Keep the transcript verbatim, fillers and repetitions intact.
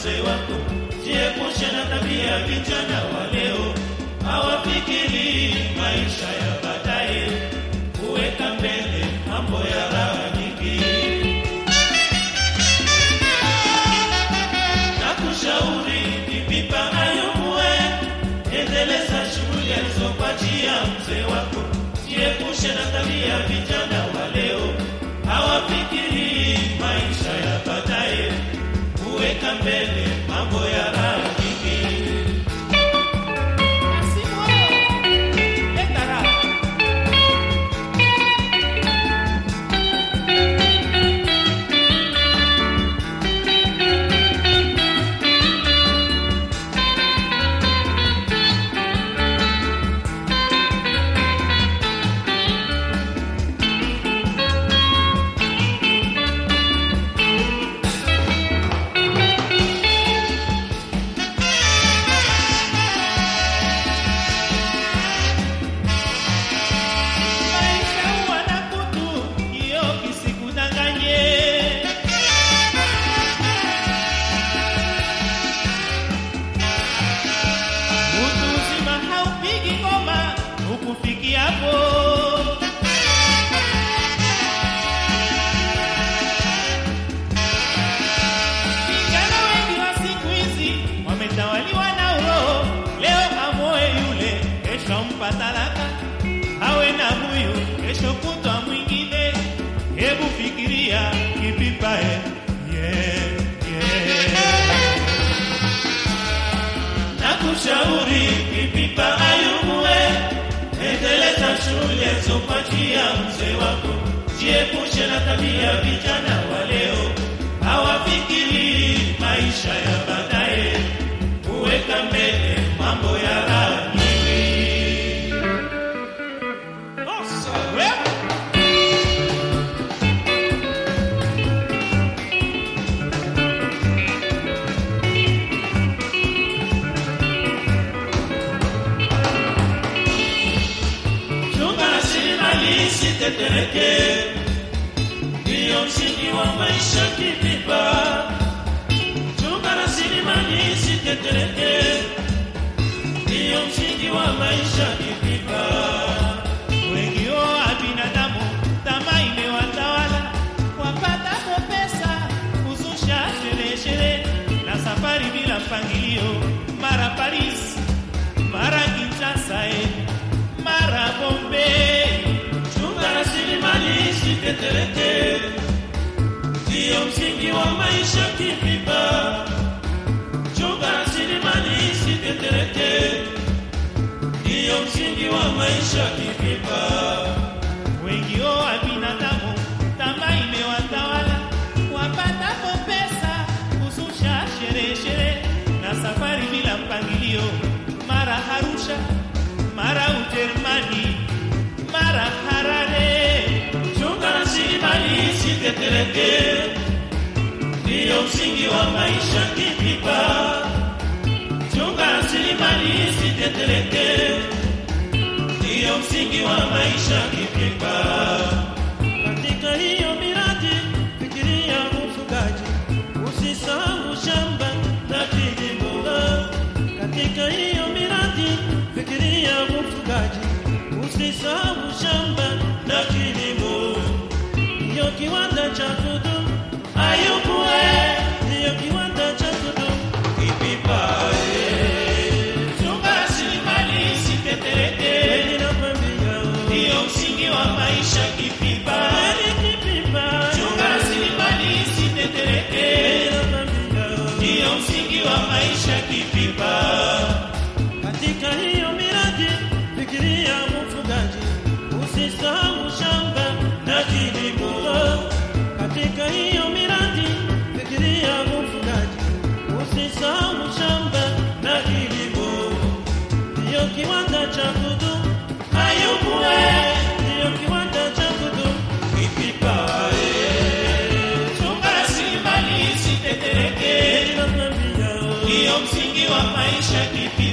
mzee wako. Jiepushe na tabia vijana wa leo, hawafikiri maisha ya baadaye, kuweka mbele mambo ya raha nyingi. Nakushauri kipipa ayumue, endeleza shughuli alizokuachia mzee wako. Jiepushe na tabia vijana wa leo, hawafikiri maisha ya baadaye, kuweka mbele mambo ya raha nyingi. Talaka awe na huyu kesho kutwa mwingine. Hebu fikiria kipipa eh, yeah, yeah. Nakushauri kipipa ayumue, endeleza shule alizokuachia mzee wako. Jiepushe na tabia vijana wa leo, hawafikiri maisha ya baadaye, kuweka mbele mambo ya raha. Tetereke, ndiyo msingi wa maisha kipipa. Chunga rasilimali sitetereke, ndiyo msingi wa maisha kipipa. Wengi wa binadamu tamaa imewatawala, wapata kwa pesa kuzusha sherehe sherehe na safari bila mpangilio, mara Paris, mara Kinshasa, mara Bombay. Rasilimali sitetereke, ndiyo msingi wa maisha kipipa. Chunga rasilimali sitetereke, ndiyo msingi wa maisha kipipa. Wengi wa binadamu tamaa imewatawala, wapata kwa pesa kuzusha sherehe sherehe na safari bila mpangilio, mara Arusha, mara Ujerumani, mara Harare. Chunga rasilimali sitetereke, ndiyo msingi wa maisha kipipa. Chunga rasilimali sitetereke, ndiyo msingi wa maisha kipipa. Katika hiyo miradi fikiria ufugaji, usisahau shamba na kilimo. Katika hiyo miradi fikiria ufugaji, usisahau shamba na kilimo. Ndiyo kiwanda cha kudumu ayumue, ndiyo kiwanda cha kudumu kipipa. Chunga rasilimali sitetereke, ndiyo msingi wa maisha kipipa. Chunga rasilimali sitetereke, ndiyo msingi wa maisha kipipa. Katika hiyo miradi fikiria ufugaji, usisahau shamba na kilimo. Katika hiyo miradi fikiria ufugaji, usisahau shamba na kilimo. Ndiyo kiwanda cha kudumu ayumue, ndiyo kiwanda cha kudumu kipipa. Chunga rasilimali sitetereke, ndiyo msingi wa maisha kipipa.